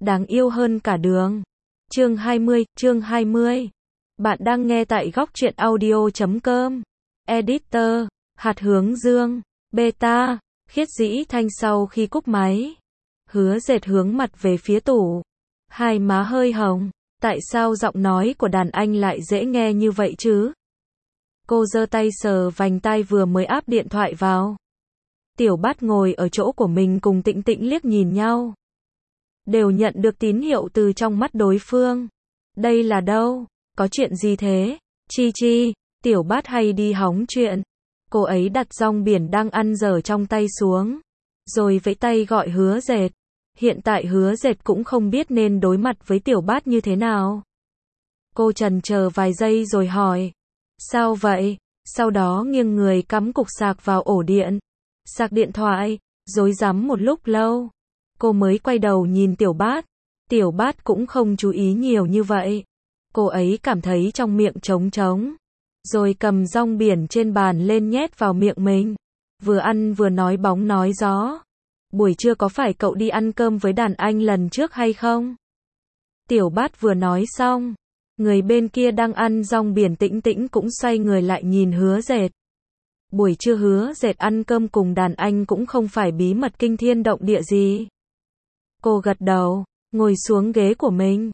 đáng yêu hơn cả đường. Chương 20. Bạn đang nghe tại góc truyện audio.com. Editor, hạt hướng dương, beta, Khiết Dĩ Thanh sau khi cúp máy. Hứa Dệt hướng mặt về phía tủ. Hai má hơi hồng. Tại sao giọng nói của đàn anh lại dễ nghe như vậy chứ? Cô giơ tay sờ vành tai vừa mới áp điện thoại vào. Tiểu Bát ngồi ở chỗ của mình cùng Tĩnh Tĩnh liếc nhìn nhau. Đều nhận được tín hiệu từ trong mắt đối phương. Đây là đâu? Có chuyện gì thế? Chi, Tiểu Bát hay đi hóng chuyện. Cô ấy đặt rong biển đang ăn dở trong tay xuống. Rồi vẫy tay gọi Hứa Dệt. Hiện tại Hứa Dệt cũng không biết nên đối mặt với Tiểu Bát như thế nào. Cô chần chờ vài giây rồi hỏi. Sao vậy? Sau đó nghiêng người cắm cục sạc vào ổ điện. Sạc điện thoại, rối rắm một lúc lâu. Cô mới quay đầu nhìn Tiểu Bát. Tiểu Bát cũng không chú ý nhiều như vậy. Cô ấy cảm thấy trong miệng trống trống. Rồi cầm rong biển trên bàn lên nhét vào miệng mình. Vừa ăn vừa nói bóng nói gió. Buổi trưa có phải cậu đi ăn cơm với đàn anh lần trước hay không? Tiểu Bát vừa nói xong. Người bên kia đang ăn rong biển Tĩnh Tĩnh cũng xoay người lại nhìn Hứa Dệt. Buổi trưa Hứa Dệt ăn cơm cùng đàn anh cũng không phải bí mật kinh thiên động địa gì. Cô gật đầu, ngồi xuống ghế của mình.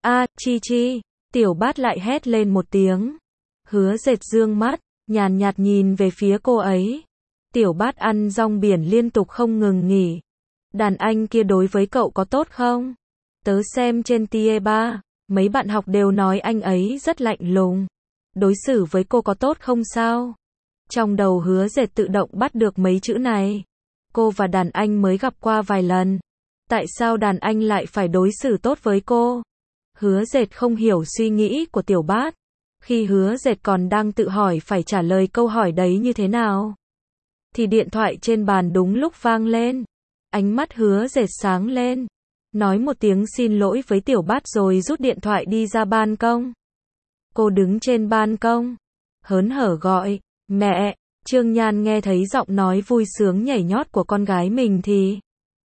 Chi, Tiểu Bát lại hét lên một tiếng. Hứa Dệt dương mắt, nhàn nhạt nhìn về phía cô ấy. Tiểu Bát ăn rong biển liên tục không ngừng nghỉ. Đàn anh kia đối với cậu có tốt không? Tớ xem trên Tie3, mấy bạn học đều nói anh ấy rất lạnh lùng. Đối xử với cô có tốt không sao? Trong đầu Hứa Dệt tự động bắt được mấy chữ này. Cô và đàn anh mới gặp qua vài lần. Tại sao đàn anh lại phải đối xử tốt với cô? Hứa Dệt không hiểu suy nghĩ của Tiểu Bát. Khi Hứa Dệt còn đang tự hỏi phải trả lời câu hỏi đấy như thế nào, thì điện thoại trên bàn đúng lúc vang lên. Ánh mắt Hứa Dệt sáng lên. Nói một tiếng xin lỗi với Tiểu Bát rồi rút điện thoại đi ra ban công. Cô đứng trên ban công, hớn hở gọi, mẹ. Trương Nhan nghe thấy giọng nói vui sướng nhảy nhót của con gái mình thì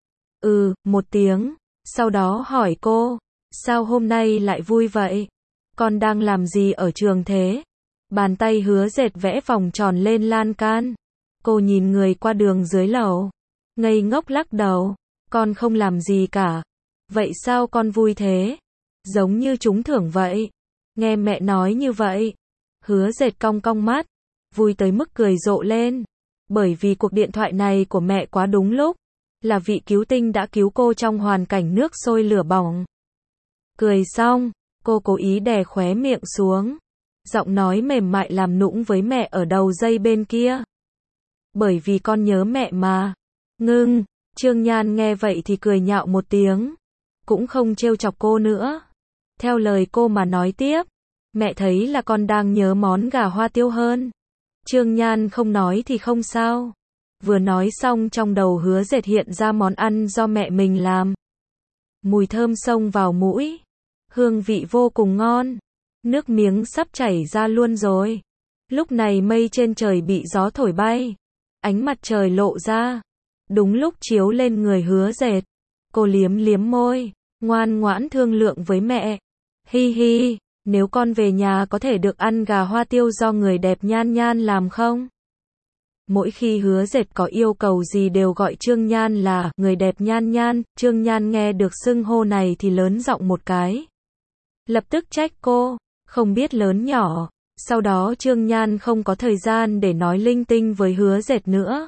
một tiếng. Sau đó hỏi cô, sao hôm nay lại vui vậy? Con đang làm gì ở trường thế? Bàn tay Hứa Dệt vẽ vòng tròn lên lan can. Cô nhìn người qua đường dưới lầu, ngây ngốc lắc đầu. Con không làm gì cả. Vậy sao con vui thế? Giống như trúng thưởng vậy. Nghe mẹ nói như vậy. Hứa Dệt cong cong mắt, vui tới mức cười rộ lên. Bởi vì cuộc điện thoại này của mẹ quá đúng lúc. Là vị cứu tinh đã cứu cô trong hoàn cảnh nước sôi lửa bỏng. Cười xong, cô cố ý đè khóe miệng xuống. Giọng nói mềm mại làm nũng với mẹ ở đầu dây bên kia. Bởi vì con nhớ mẹ mà. Ngưng. Trương Nhan nghe vậy thì cười nhạo một tiếng. Cũng không trêu chọc cô nữa. Theo lời cô mà nói tiếp. Mẹ thấy là con đang nhớ món gà hoa tiêu hơn. Trương Nhan không nói thì không sao. Vừa nói xong trong đầu Hứa Dệt hiện ra món ăn do mẹ mình làm. Mùi thơm xông vào mũi. Hương vị vô cùng ngon. Nước miếng sắp chảy ra luôn rồi. Lúc này mây trên trời bị gió thổi bay. Ánh mặt trời lộ ra. Đúng lúc chiếu lên người Hứa Dệt. Cô liếm liếm môi, ngoan ngoãn thương lượng với mẹ. Hi, nếu con về nhà có thể được ăn gà hoa tiêu do người đẹp Nhan Nhan làm không? Mỗi khi Hứa Dệt có yêu cầu gì đều gọi Trương Nhan là người đẹp Nhan Nhan. Trương Nhan nghe được xưng hô này thì lớn giọng một cái. Lập tức trách cô, không biết lớn nhỏ. Sau đó Trương Nhan không có thời gian để nói linh tinh với Hứa Dệt nữa.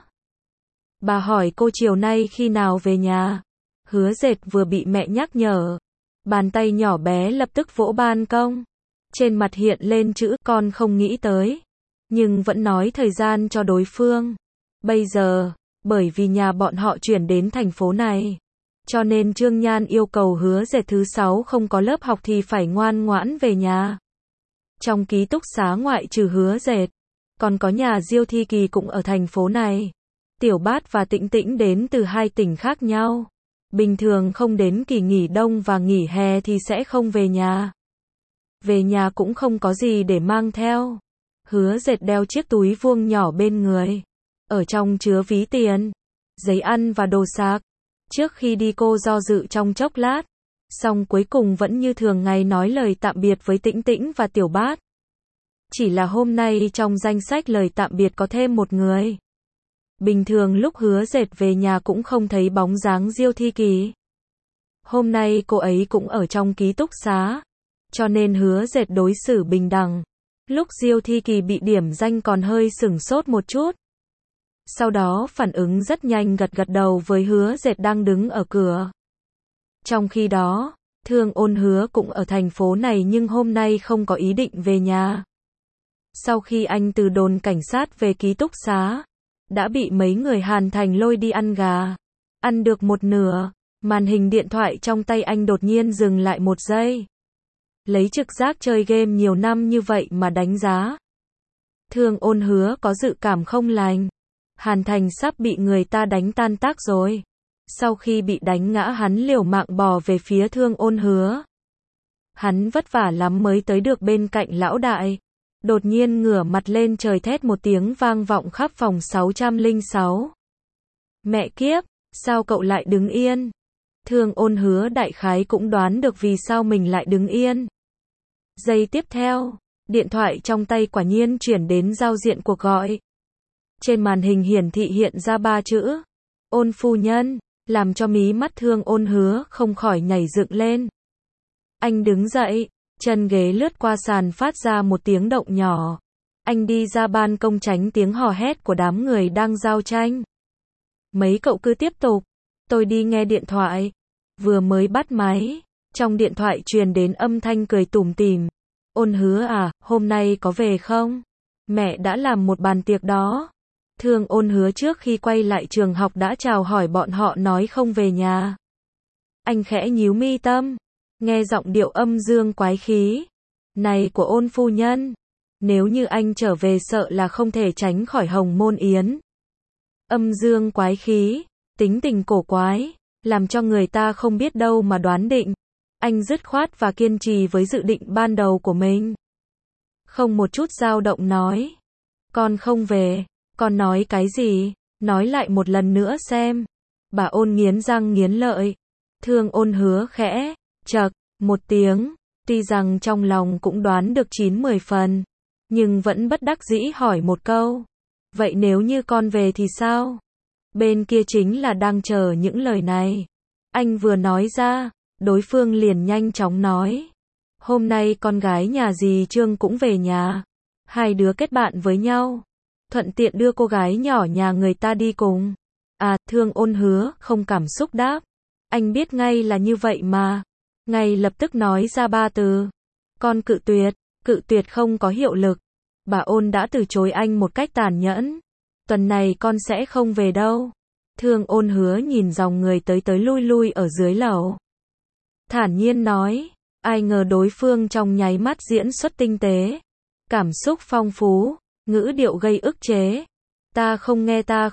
Bà hỏi cô chiều nay khi nào về nhà. Hứa Dệt vừa bị mẹ nhắc nhở. Bàn tay nhỏ bé lập tức vỗ ban công. Trên mặt hiện lên chữ con không nghĩ tới. Nhưng vẫn nói thời gian cho đối phương. Bây giờ, bởi vì nhà bọn họ chuyển đến thành phố này. Cho nên Trương Nhan yêu cầu Hứa Dệt thứ 6 không có lớp học thì phải ngoan ngoãn về nhà. Trong ký túc xá ngoại trừ Hứa Dệt, còn có nhà Diêu Thi Kỳ cũng ở thành phố này. Tiểu Bát và Tĩnh Tĩnh đến từ hai tỉnh khác nhau. Bình thường không đến kỳ nghỉ đông và nghỉ hè thì sẽ không về nhà. Về nhà cũng không có gì để mang theo. Hứa Dệt đeo chiếc túi vuông nhỏ bên người. Ở trong chứa ví tiền, giấy ăn và đồ sạc. Trước khi đi cô do dự trong chốc lát. Xong cuối cùng vẫn như thường ngày nói lời tạm biệt với Tĩnh Tĩnh và Tiểu Bát. Chỉ là hôm nay trong danh sách lời tạm biệt có thêm một người. Bình thường lúc Hứa Dệt về nhà cũng không thấy bóng dáng Diêu Thi Kỳ. Hôm nay cô ấy cũng ở trong ký túc xá, cho nên Hứa Dệt đối xử bình đẳng. Lúc Diêu Thi Kỳ bị điểm danh còn hơi sửng sốt một chút. Sau đó phản ứng rất nhanh gật gật đầu với Hứa Dệt đang đứng ở cửa. Trong khi đó, Thương Ôn Hứa cũng ở thành phố này nhưng hôm nay không có ý định về nhà. Sau khi anh từ đồn cảnh sát về ký túc xá, đã bị mấy người Hàn Thành lôi đi ăn gà. Ăn được một nửa, màn hình điện thoại trong tay anh đột nhiên dừng lại một giây. Lấy trực giác chơi game nhiều năm như vậy mà đánh giá. Thương Ôn Hứa có dự cảm không lành. Hàn Thành sắp bị người ta đánh tan tác rồi. Sau khi bị đánh ngã hắn liều mạng bò về phía Thương Ôn Hứa. Hắn vất vả lắm mới tới được bên cạnh lão đại. Đột nhiên ngửa mặt lên trời thét một tiếng vang vọng khắp phòng 606. Mẹ kiếp, sao cậu lại đứng yên? Thương Ôn Hứa đại khái cũng đoán được vì sao mình lại đứng yên. Giây tiếp theo, điện thoại trong tay quả nhiên chuyển đến giao diện cuộc gọi. Trên màn hình hiển thị hiện ra 3 chữ. Ôn phu nhân, làm cho mí mắt Thương Ôn Hứa không khỏi nhảy dựng lên. Anh đứng dậy, chân ghế lướt qua sàn phát ra một tiếng động nhỏ. Anh đi ra ban công tránh tiếng hò hét của đám người đang giao tranh. Mấy cậu cứ tiếp tục, tôi đi nghe điện thoại. Vừa mới bắt máy, trong điện thoại truyền đến âm thanh cười tủm tỉm. Ôn Hứa à, hôm nay có về không? Mẹ đã làm một bàn tiệc đó. Thương Ôn Hứa trước khi quay lại trường học đã chào hỏi bọn họ nói không về nhà. Anh khẽ nhíu mi tâm, nghe giọng điệu âm dương quái khí này của Ôn phu nhân. Nếu như anh trở về sợ là không thể tránh khỏi Hồng Môn Yến. Âm dương quái khí, tính tình cổ quái, làm cho người ta không biết đâu mà đoán định. Anh dứt khoát và kiên trì với dự định ban đầu của mình. Không một chút dao động nói. Con không về. Con nói cái gì? Nói lại một lần nữa xem. Bà Ôn nghiến răng nghiến lợi. Thương Ôn Hứa khẽ chậc một tiếng, tuy rằng trong lòng cũng đoán được 9-10 phần, nhưng vẫn bất đắc dĩ hỏi một câu. Vậy nếu như con về thì sao? Bên kia chính là đang chờ những lời này. Anh vừa nói ra, đối phương liền nhanh chóng nói. Hôm nay con gái nhà dì Trương cũng về nhà. Hai đứa kết bạn với nhau. Thuận tiện đưa cô gái nhỏ nhà người ta đi cùng. À, Thương Ôn Hứa không cảm xúc đáp. Anh biết ngay là như vậy mà. Ngay lập tức nói ra 3 từ. Con cự tuyệt không có hiệu lực. Bà Ôn đã từ chối anh một cách tàn nhẫn. Tuần này con sẽ không về đâu. Thương Ôn Hứa nhìn dòng người tới tới lui lui ở dưới lầu. Thản nhiên nói, ai ngờ đối phương trong nháy mắt diễn xuất tinh tế. Cảm xúc phong phú, ngữ điệu gây ức chế. Ta không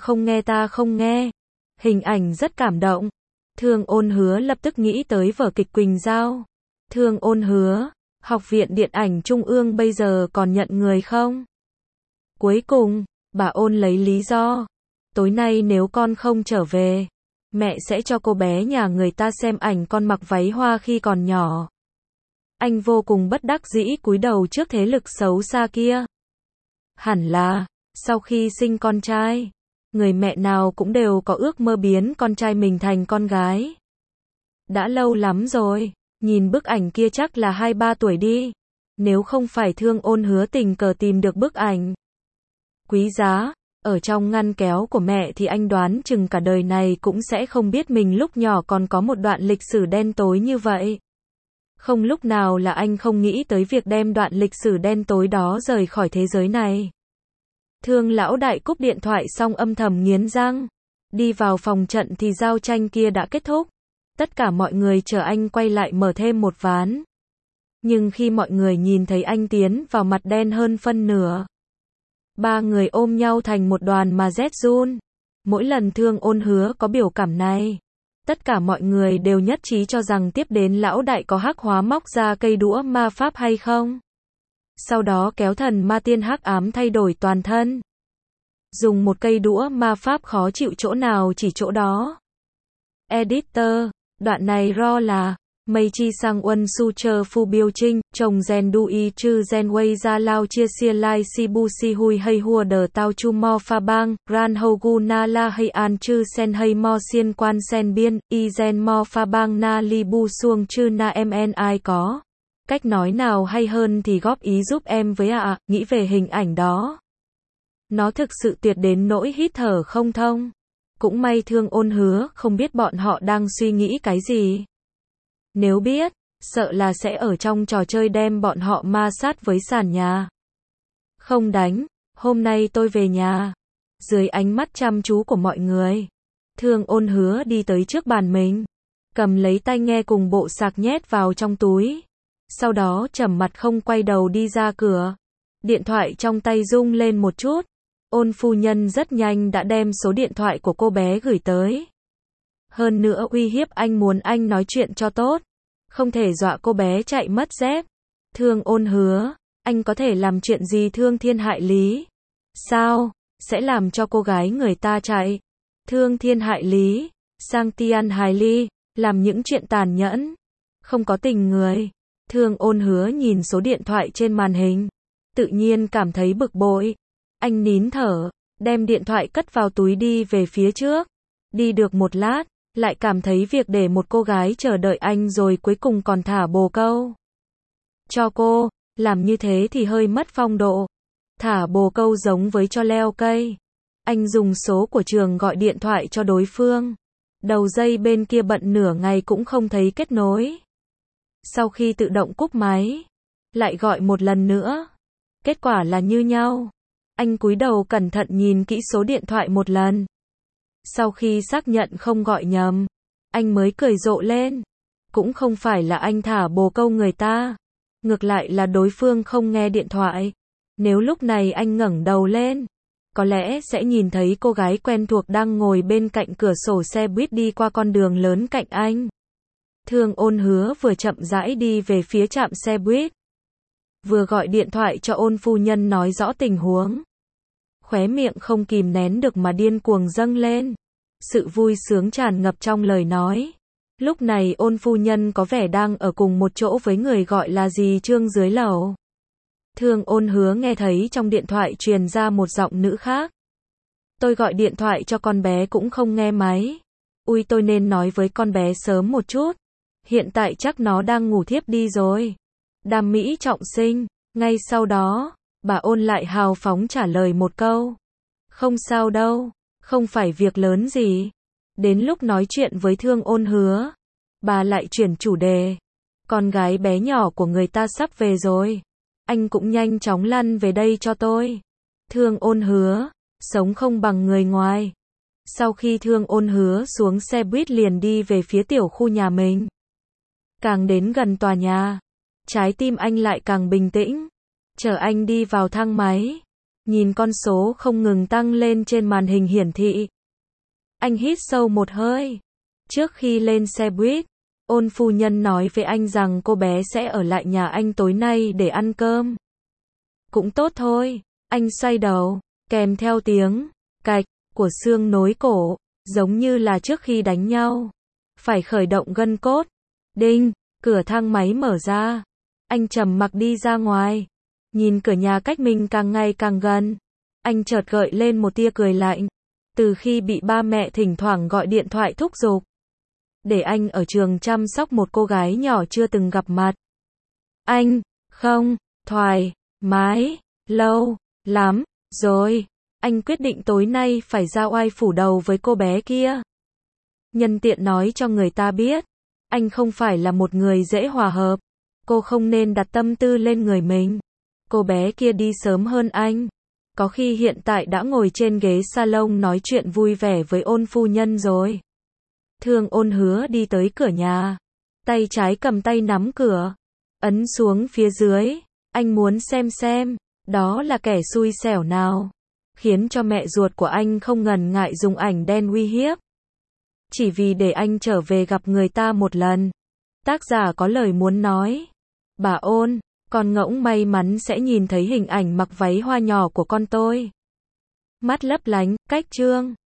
nghe. Hình ảnh rất cảm động. Thương Ôn Hứa lập tức nghĩ tới vở kịch Quỳnh Giao. Thương Ôn Hứa, Học viện Điện ảnh Trung ương bây giờ còn nhận người không? Cuối cùng, bà Ôn lấy lý do. Tối nay nếu con không trở về, mẹ sẽ cho cô bé nhà người ta xem ảnh con mặc váy hoa khi còn nhỏ. Anh vô cùng bất đắc dĩ cúi đầu trước thế lực xấu xa kia. Hẳn là, sau khi sinh con trai, người mẹ nào cũng đều có ước mơ biến con trai mình thành con gái. Đã lâu lắm rồi, nhìn bức ảnh kia chắc là 2-3 tuổi đi. Nếu không phải Thương Ôn Hứa tình cờ tìm được bức ảnh quý giá ở trong ngăn kéo của mẹ thì anh đoán chừng cả đời này cũng sẽ không biết mình lúc nhỏ còn có một đoạn lịch sử đen tối như vậy. Không lúc nào là anh không nghĩ tới việc đem đoạn lịch sử đen tối đó rời khỏi thế giới này. Thương lão đại cúp điện thoại xong âm thầm nghiến răng. Đi vào phòng trận thì giao tranh kia đã kết thúc. Tất cả mọi người chờ anh quay lại mở thêm một ván. Nhưng khi mọi người nhìn thấy anh tiến vào mặt đen hơn phân nửa. 3 người ôm nhau thành một đoàn mà rét run. Mỗi lần Thương Ôn Hứa có biểu cảm này, tất cả mọi người đều nhất trí cho rằng tiếp đến lão đại có hắc hóa móc ra cây đũa ma pháp hay không. Sau đó kéo thần ma tiên hắc ám thay đổi toàn thân. Dùng một cây đũa ma pháp khó chịu chỗ nào chỉ chỗ đó. Editor, đoạn này raw là Mây chi sang uân su chờ phu biêu trinh, chồng gen du y chư gen wei ra lao chia sia lai si bu si hui hay hua đờ tao chu mo pha bang, ran hou gu na la hay an chư sen hay mo xiên quan sen biên, y gen mo pha bang na li bu suông chư na mn ai có. Cách nói nào hay hơn thì góp ý giúp em với ạ, nghĩ về hình ảnh đó. Nó thực sự tuyệt đến nỗi hít thở không thông. Cũng may Thương Ôn hứa không biết bọn họ đang suy nghĩ cái gì. Nếu biết, sợ là sẽ ở trong trò chơi đem bọn họ ma sát với sàn nhà. Không đánh, hôm nay tôi về nhà. Dưới ánh mắt chăm chú của mọi người, Thương Ôn hứa đi tới trước bàn mình, cầm lấy tai nghe cùng bộ sạc nhét vào trong túi. Sau đó trầm mặt không quay đầu đi ra cửa. Điện thoại trong tay rung lên một chút. Ôn phu nhân rất nhanh đã đem số điện thoại của cô bé gửi tới. Hơn nữa uy hiếp anh muốn anh nói chuyện cho tốt. Không thể dọa cô bé chạy mất dép. Thương Ôn hứa, anh có thể làm chuyện gì thương thiên hại lý? Sao? Sẽ làm cho cô gái người ta chạy. Thương thiên hại lý, sang Tian hài ly, làm những chuyện tàn nhẫn. Không có tình người. Thương Ôn hứa nhìn số điện thoại trên màn hình. Tự nhiên cảm thấy bực bội. Anh nín thở, đem điện thoại cất vào túi đi về phía trước. Đi được một lát, lại cảm thấy việc để một cô gái chờ đợi anh rồi cuối cùng còn thả bồ câu cho cô, làm như thế thì hơi mất phong độ. Thả bồ câu giống với cho leo cây. Anh dùng số của trường gọi điện thoại cho đối phương. Đầu dây bên kia bận nửa ngày cũng không thấy kết nối. Sau khi tự động cúp máy, lại gọi một lần nữa. Kết quả là như nhau. Anh cúi đầu cẩn thận nhìn kỹ số điện thoại một lần. Sau khi xác nhận không gọi nhầm, anh mới cười rộ lên. Cũng không phải là anh thả bồ câu người ta. Ngược lại là đối phương không nghe điện thoại. Nếu lúc này anh ngẩng đầu lên, có lẽ sẽ nhìn thấy cô gái quen thuộc đang ngồi bên cạnh cửa sổ xe buýt đi qua con đường lớn cạnh anh. Thương Ôn hứa vừa chậm rãi đi về phía trạm xe buýt, vừa gọi điện thoại cho Ôn phu nhân nói rõ tình huống. Khóe miệng không kìm nén được mà điên cuồng dâng lên. Sự vui sướng tràn ngập trong lời nói. Lúc này Ôn phu nhân có vẻ đang ở cùng một chỗ với người gọi là dì Trương dưới lầu. Thương Ôn hứa nghe thấy trong điện thoại truyền ra một giọng nữ khác. Tôi gọi điện thoại cho con bé cũng không nghe máy. Ui, tôi nên nói với con bé sớm một chút. Hiện tại chắc nó đang ngủ thiếp đi rồi. Đam mỹ trọng sinh. Ngay sau đó, bà Ôn lại hào phóng trả lời một câu. Không sao đâu, không phải việc lớn gì. Đến lúc nói chuyện với Thương Ôn hứa, bà lại chuyển chủ đề. Con gái bé nhỏ của người ta sắp về rồi. Anh cũng nhanh chóng lăn về đây cho tôi. Thương Ôn hứa, sống không bằng người ngoài. Sau khi Thương Ôn hứa xuống xe buýt liền đi về phía tiểu khu nhà mình. Càng đến gần tòa nhà, trái tim anh lại càng bình tĩnh. Chờ anh đi vào thang máy, nhìn con số không ngừng tăng lên trên màn hình hiển thị. Anh hít sâu một hơi. Trước khi lên xe buýt, Ôn phu nhân nói với anh rằng cô bé sẽ ở lại nhà anh tối nay để ăn cơm. Cũng tốt thôi. Anh xoay đầu, kèm theo tiếng cạch của xương nối cổ, giống như là trước khi đánh nhau. Phải khởi động gân cốt. Đinh, cửa thang máy mở ra. Anh trầm mặc đi ra ngoài. Nhìn cửa nhà cách mình càng ngày càng gần. Anh chợt gợi lên một tia cười lạnh. Từ khi bị ba mẹ thỉnh thoảng gọi điện thoại thúc giục để anh ở trường chăm sóc một cô gái nhỏ chưa từng gặp mặt, anh không thoải mái lâu lắm rồi. Anh quyết định tối nay phải ra oai phủ đầu với cô bé kia. Nhân tiện nói cho người ta biết, anh không phải là một người dễ hòa hợp. Cô không nên đặt tâm tư lên người mình. Cô bé kia đi sớm hơn anh. Có khi hiện tại đã ngồi trên ghế salon nói chuyện vui vẻ với Ôn phu nhân rồi. Thương Ôn hứa đi tới cửa nhà. Tay trái cầm tay nắm cửa. Ấn xuống phía dưới. Anh muốn xem đó là kẻ xui xẻo nào khiến cho mẹ ruột của anh không ngần ngại dùng ảnh đen uy hiếp. Chỉ vì để anh trở về gặp người ta một lần. Tác giả có lời muốn nói. Bà Ôn, con ngỗng may mắn sẽ nhìn thấy hình ảnh mặc váy hoa nhỏ của con tôi. Mắt lấp lánh, cách chương.